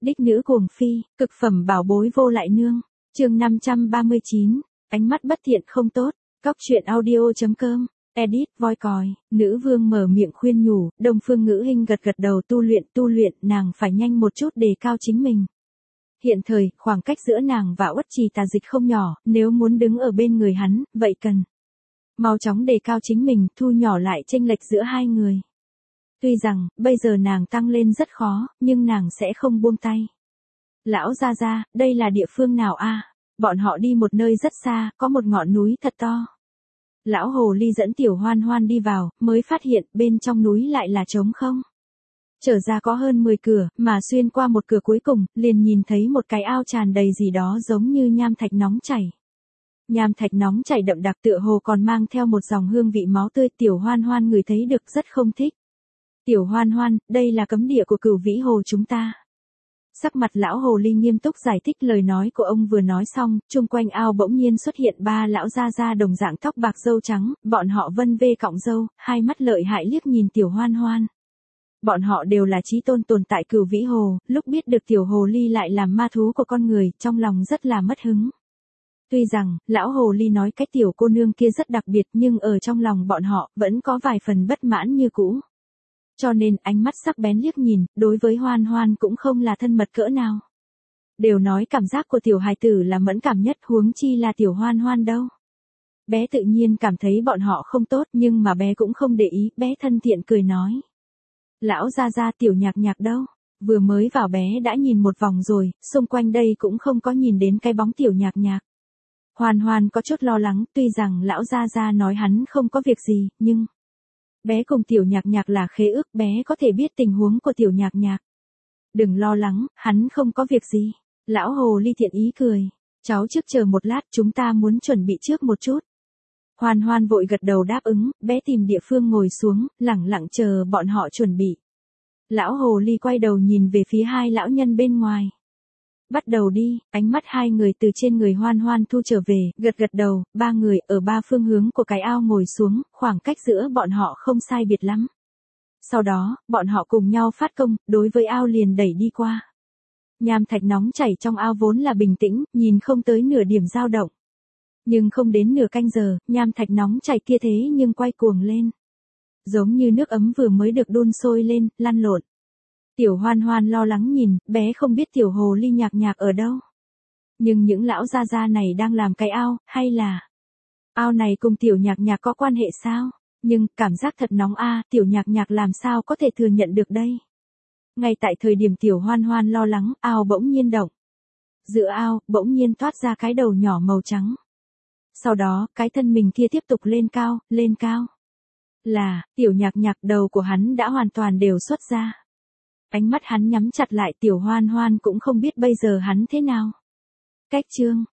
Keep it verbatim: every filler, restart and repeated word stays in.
Đích nữ cuồng phi, cực phẩm bảo bối vô lại nương. Chương năm trăm ba mươi chín, ánh mắt bất thiện không tốt. Cóc truyện audio chấm com. Edit voi còi, nữ vương mở miệng khuyên nhủ, Đông Phương Ngữ Hinh gật gật đầu tu luyện tu luyện, nàng phải nhanh một chút đề cao chính mình. Hiện thời, khoảng cách giữa nàng và Uất Trì Tà Dịch không nhỏ, nếu muốn đứng ở bên người hắn, vậy cần mau chóng đề cao chính mình, thu nhỏ lại chênh lệch giữa hai người. Tuy rằng, bây giờ nàng tăng lên rất khó, nhưng nàng sẽ không buông tay. Lão gia gia, đây là địa phương nào a? Bọn họ đi một nơi rất xa, có một ngọn núi thật to. Lão hồ ly dẫn Tiểu Hoan Hoan đi vào, mới phát hiện bên trong núi lại là trống không. Trở ra có hơn mười cửa, mà xuyên qua một cửa cuối cùng, liền nhìn thấy một cái ao tràn đầy gì đó giống như nham thạch nóng chảy. Nham thạch nóng chảy đậm đặc tựa hồ còn mang theo một dòng hương vị máu tươi. Tiểu Hoan Hoan ngửi thấy được rất không thích. Tiểu Hoan Hoan, đây là cấm địa của Cửu Vĩ Hồ chúng ta. Sắc mặt lão hồ ly nghiêm túc giải thích lời nói của ông vừa nói xong, chung quanh ao bỗng nhiên xuất hiện ba lão gia gia đồng dạng tóc bạc râu trắng, bọn họ vân vê cọng râu, hai mắt lợi hại liếc nhìn Tiểu Hoan Hoan. Bọn họ đều là chí tôn tồn tại Cửu Vĩ Hồ, lúc biết được tiểu hồ ly lại làm ma thú của con người, trong lòng rất là mất hứng. Tuy rằng, lão hồ ly nói cách tiểu cô nương kia rất đặc biệt nhưng ở trong lòng bọn họ, vẫn có vài phần bất mãn như cũ. Cho nên ánh mắt sắc bén liếc nhìn, đối với Hoan Hoan cũng không là thân mật cỡ nào. Đều nói cảm giác của tiểu hài tử là mẫn cảm nhất, huống chi là Tiểu Hoan Hoan đâu. Bé tự nhiên cảm thấy bọn họ không tốt nhưng mà bé cũng không để ý, bé thân thiện cười nói. Lão gia gia Tiểu Nhạc Nhạc đâu? Vừa mới vào bé đã nhìn một vòng rồi, xung quanh đây cũng không có nhìn đến cái bóng Tiểu Nhạc Nhạc. Hoan Hoan có chút lo lắng, tuy rằng lão gia gia nói hắn không có việc gì, nhưng bé cùng Tiểu Nhạc Nhạc là khế ước, bé có thể biết tình huống của Tiểu Nhạc Nhạc. Đừng lo lắng, hắn không có việc gì. Lão hồ ly thiện ý cười. Cháu trước chờ một lát, chúng ta muốn chuẩn bị trước một chút. Hoan Hoan vội gật đầu đáp ứng, bé tìm địa phương ngồi xuống, lẳng lặng chờ bọn họ chuẩn bị. Lão hồ ly quay đầu nhìn về phía hai lão nhân bên ngoài. Bắt đầu đi, ánh mắt hai người từ trên người Hoan Hoan thu trở về, gật gật đầu, ba người ở ba phương hướng của cái ao ngồi xuống, khoảng cách giữa bọn họ không sai biệt lắm. Sau đó, bọn họ cùng nhau phát công, đối với ao liền đẩy đi qua. Nham thạch nóng chảy trong ao vốn là bình tĩnh, nhìn không tới nửa điểm dao động. Nhưng không đến nửa canh giờ, nham thạch nóng chảy kia thế nhưng quay cuồng lên. Giống như nước ấm vừa mới được đun sôi lên, lăn lộn. Tiểu Hoan Hoan lo lắng nhìn, bé không biết tiểu hồ ly Nhạc Nhạc ở đâu. Nhưng những lão gia gia này đang làm cái ao, hay là ao này cùng Tiểu Nhạc Nhạc có quan hệ sao? Nhưng, cảm giác thật nóng a, Tiểu Nhạc Nhạc làm sao có thể thừa nhận được đây? Ngay tại thời điểm Tiểu Hoan Hoan lo lắng, ao bỗng nhiên động. Giữa ao, bỗng nhiên toát ra cái đầu nhỏ màu trắng. Sau đó, cái thân mình kia tiếp tục lên cao, lên cao. Là, Tiểu Nhạc Nhạc, đầu của hắn đã hoàn toàn đều xuất ra. Ánh mắt hắn nhắm chặt lại, Tiểu Hoan Hoan cũng không biết bây giờ hắn thế nào. Cách chương